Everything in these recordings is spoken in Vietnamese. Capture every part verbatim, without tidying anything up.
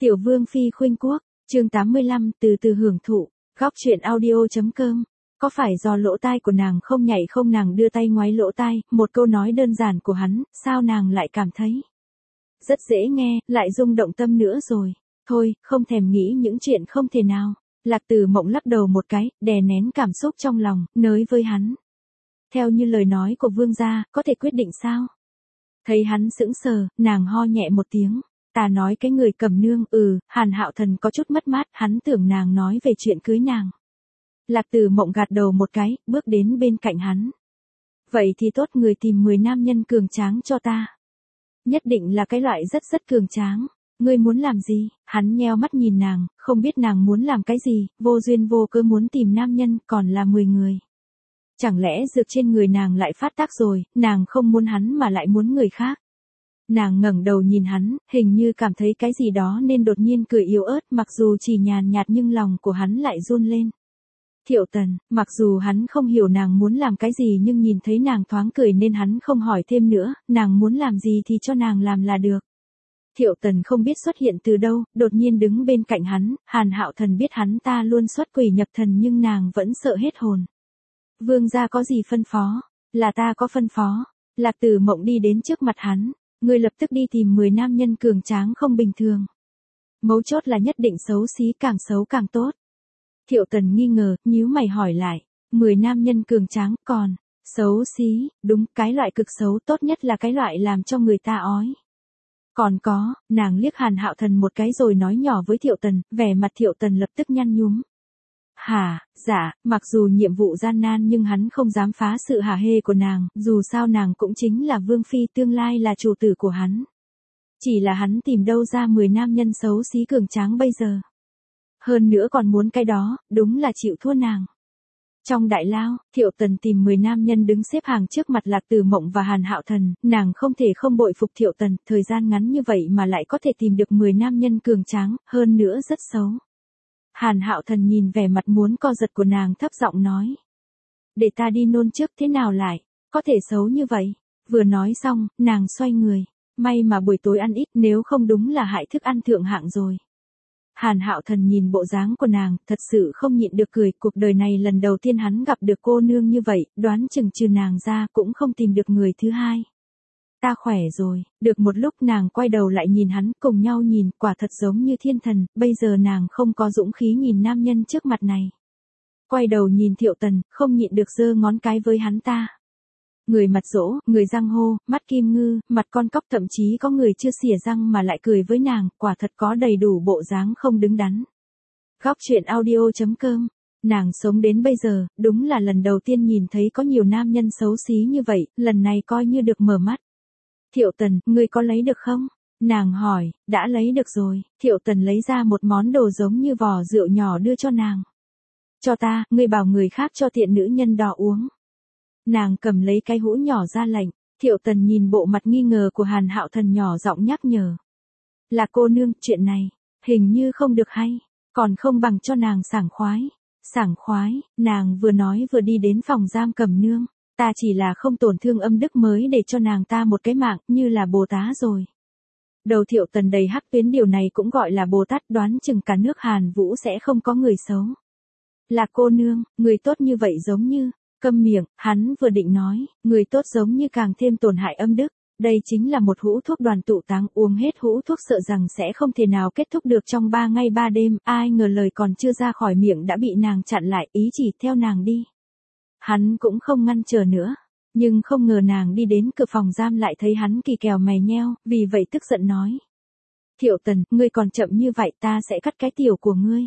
Tiểu Vương Phi khuynh quốc, chương tám mươi lăm, từ từ hưởng thụ, góc truyện audio.com. Có phải do lỗ tai của nàng không nhạy không? Nàng đưa tay ngoáy lỗ tai, một câu nói đơn giản của hắn, sao nàng lại cảm thấy rất dễ nghe, lại rung động tâm nữa rồi. Thôi, không thèm nghĩ những chuyện không thể nào. Lạc Tử Mộng lắc đầu một cái, đè nén cảm xúc trong lòng, nới với hắn. Theo như lời nói của vương gia, có thể quyết định sao? Thấy hắn sững sờ, nàng ho nhẹ một tiếng. Ta nói cái người cầm nương, ừ, Hàn Hạo Thần có chút mất mát, hắn tưởng nàng nói về chuyện cưới nàng. Lạc Tử Mộng gạt đầu một cái, bước đến bên cạnh hắn. Vậy thì tốt, người tìm mười nam nhân cường tráng cho ta. Nhất định là cái loại rất rất cường tráng. Ngươi muốn làm gì? Hắn nheo mắt nhìn nàng, không biết nàng muốn làm cái gì, vô duyên vô cớ muốn tìm nam nhân, còn là mười người. Chẳng lẽ dược trên người nàng lại phát tác rồi, nàng không muốn hắn mà lại muốn người khác. Nàng ngẩng đầu nhìn hắn, hình như cảm thấy cái gì đó nên đột nhiên cười yếu ớt, mặc dù chỉ nhàn nhạt nhưng lòng của hắn lại run lên. Thiệu Tần, mặc dù hắn không hiểu nàng muốn làm cái gì nhưng nhìn thấy nàng thoáng cười nên hắn không hỏi thêm nữa, nàng muốn làm gì thì cho nàng làm là được. Thiệu Tần không biết xuất hiện từ đâu, đột nhiên đứng bên cạnh hắn, Hàn Hạo Thần biết hắn ta luôn xuất quỷ nhập thần nhưng nàng vẫn sợ hết hồn. Vương gia có gì phân phó? Là ta có phân phó. Lạc Tử Mộng đi đến trước mặt hắn, ngươi lập tức đi tìm mười nam nhân cường tráng không bình thường. Mấu chốt là nhất định xấu xí, càng xấu càng tốt. Thiệu Tần nghi ngờ, nhíu mày hỏi lại, mười nam nhân cường tráng, còn xấu xí? Đúng, cái loại cực xấu, tốt nhất là cái loại làm cho người ta ói. Còn có, nàng liếc Hàn Hạo Thần một cái rồi nói nhỏ với Thiệu Tần, vẻ mặt Thiệu Tần lập tức nhăn nhúm. Hả, dạ, mặc dù nhiệm vụ gian nan nhưng hắn không dám phá sự hả hê của nàng, dù sao nàng cũng chính là Vương Phi, tương lai là chủ tử của hắn. Chỉ là hắn tìm đâu ra mười nam nhân xấu xí cường tráng bây giờ. Hơn nữa còn muốn cái đó, đúng là chịu thua nàng. Trong đại lao, Thiệu Tần tìm mười nam nhân đứng xếp hàng trước mặt Lạc Tử Mộng và Hàn Hạo Thần, nàng không thể không bội phục Thiệu Tần, thời gian ngắn như vậy mà lại có thể tìm được mười nam nhân cường tráng, hơn nữa rất xấu. Hàn Hạo Thần nhìn vẻ mặt muốn co giật của nàng thấp giọng nói. Để ta đi nôn trước, thế nào lại, có thể xấu như vậy? Vừa nói xong, nàng xoay người, may mà buổi tối ăn ít, nếu không đúng là hại thức ăn thượng hạng rồi. Hàn Hạo Thần nhìn bộ dáng của nàng, thật sự không nhịn được cười, cuộc đời này lần đầu tiên hắn gặp được cô nương như vậy, đoán chừng trừ nàng ra cũng không tìm được người thứ hai. Ta khỏe rồi, được một lúc nàng quay đầu lại nhìn hắn, cùng nhau nhìn, quả thật giống như thiên thần, bây giờ nàng không có dũng khí nhìn nam nhân trước mặt này. Quay đầu nhìn Thiệu Tần, không nhịn được giơ ngón cái với hắn ta. Người mặt dỗ, người giang hô, mắt kim ngư, mặt con cóc, thậm chí có người chưa xỉa răng mà lại cười với nàng, quả thật có đầy đủ bộ dáng không đứng đắn. Góc truyện audio.com. Nàng sống đến bây giờ, đúng là lần đầu tiên nhìn thấy có nhiều nam nhân xấu xí như vậy, lần này coi như được mở mắt. Thiệu Tần, ngươi có lấy được không? Nàng hỏi, đã lấy được rồi. Thiệu Tần lấy ra một món đồ giống như vò rượu nhỏ đưa cho nàng. Cho ta, ngươi bảo người khác cho tiện nữ nhân đỏ uống. Nàng cầm lấy cái hũ nhỏ ra lệnh. Thiệu Tần nhìn bộ mặt nghi ngờ của Hàn Hạo Thần nhỏ giọng nhắc nhở. Là cô nương, chuyện này, hình như không được hay, còn không bằng cho nàng sảng khoái. Sảng khoái, nàng vừa nói vừa đi đến phòng giam cầm nương. Ta chỉ là không tổn thương âm đức mới để cho nàng ta một cái mạng, như là Bồ Tát rồi. Đầu Thiệu Tần đầy hắc tuyến, điều này cũng gọi là Bồ Tát, đoán chừng cả nước Hàn Vũ sẽ không có người xấu. Là cô nương, người tốt như vậy giống như, câm miệng, hắn vừa định nói, người tốt giống như càng thêm tổn hại âm đức. Đây chính là một hũ thuốc đoàn tụ táng, uống hết hũ thuốc sợ rằng sẽ không thể nào kết thúc được trong ba ngày ba đêm, ai ngờ lời còn chưa ra khỏi miệng đã bị nàng chặn lại, ý chỉ theo nàng đi. Hắn cũng không ngăn chờ nữa, nhưng không ngờ nàng đi đến cửa phòng giam lại thấy hắn kỳ kèo mày nheo, vì vậy tức giận nói. Thiệu Tần, ngươi còn chậm như vậy, ta sẽ cắt cái tiểu của ngươi.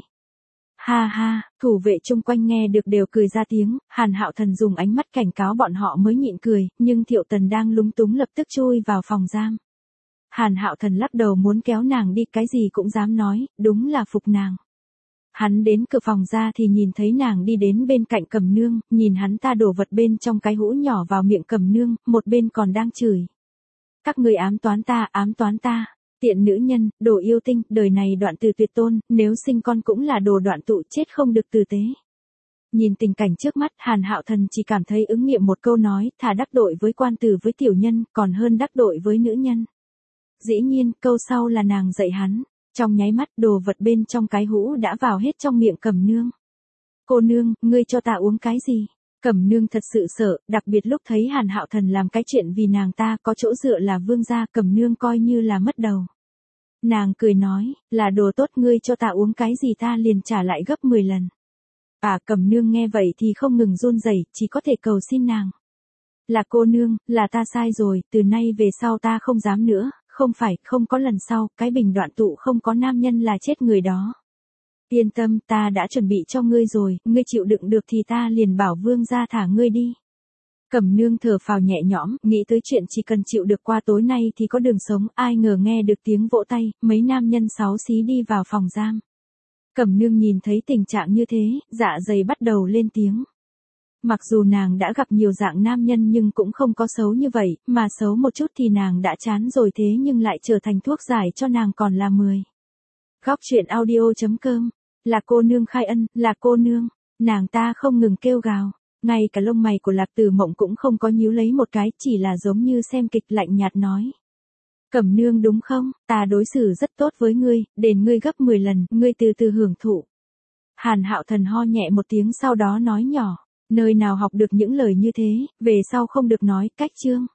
Ha ha, thủ vệ chung quanh nghe được đều cười ra tiếng, Hàn Hạo Thần dùng ánh mắt cảnh cáo bọn họ mới nhịn cười, nhưng Thiệu Tần đang lúng túng lập tức chui vào phòng giam. Hàn Hạo Thần lắc đầu muốn kéo nàng đi, cái gì cũng dám nói, đúng là phục nàng. Hắn đến cửa phòng ra thì nhìn thấy nàng đi đến bên cạnh Cầm Nương, nhìn hắn ta đổ vật bên trong cái hũ nhỏ vào miệng Cầm Nương, một bên còn đang chửi. Các ngươi ám toán ta, ám toán ta. Tiện nữ nhân, đồ yêu tinh, đời này đoạn từ tuyệt tôn, nếu sinh con cũng là đồ đoạn tụ, chết không được tử tế. Nhìn tình cảnh trước mắt, Hàn Hạo Thần chỉ cảm thấy ứng nghiệm một câu nói, thà đắc tội với quan tử với tiểu nhân, còn hơn đắc tội với nữ nhân. Dĩ nhiên, câu sau là nàng dạy hắn. Trong nháy mắt đồ vật bên trong cái hũ đã vào hết trong miệng Cẩm Nương. Cô nương, ngươi cho ta uống cái gì? Cẩm Nương thật sự sợ, đặc biệt lúc thấy Hàn Hạo Thần làm cái chuyện vì nàng ta có chỗ dựa là vương gia, Cẩm Nương coi như là mất đầu. Nàng cười nói, là đồ tốt, ngươi cho ta uống cái gì ta liền trả lại gấp mười lần. À, Cẩm Nương nghe vậy thì không ngừng run rẩy, chỉ có thể cầu xin nàng. Là cô nương, là ta sai rồi, từ nay về sau ta không dám nữa, không phải, không có lần sau, cái bình đoạn tụ không có nam nhân là chết người đó. Yên tâm, ta đã chuẩn bị cho ngươi rồi, ngươi chịu đựng được thì ta liền bảo vương gia thả ngươi đi. Cẩm Nương thở phào nhẹ nhõm, nghĩ tới chuyện chỉ cần chịu được qua tối nay thì có đường sống, ai ngờ nghe được tiếng vỗ tay, mấy nam nhân xáo xí đi vào phòng giam. Cẩm Nương nhìn thấy tình trạng như thế, dạ dày bắt đầu lên tiếng. Mặc dù nàng đã gặp nhiều dạng nam nhân nhưng cũng không có xấu như vậy, mà xấu một chút thì nàng đã chán rồi, thế nhưng lại trở thành thuốc giải cho nàng còn là mười. Góc truyện audio chấm com, là cô nương khai ân, là cô nương, nàng ta không ngừng kêu gào, ngay cả lông mày của Lạc Tử Mộng cũng không có nhíu lấy một cái, chỉ là giống như xem kịch lạnh nhạt nói. Cẩm Nương đúng không, ta đối xử rất tốt với ngươi, đền ngươi gấp mười lần, ngươi từ từ hưởng thụ. Hàn Hạo Thần ho nhẹ một tiếng sau đó nói nhỏ, nơi nào học được những lời như thế, về sau không được nói, cách chương.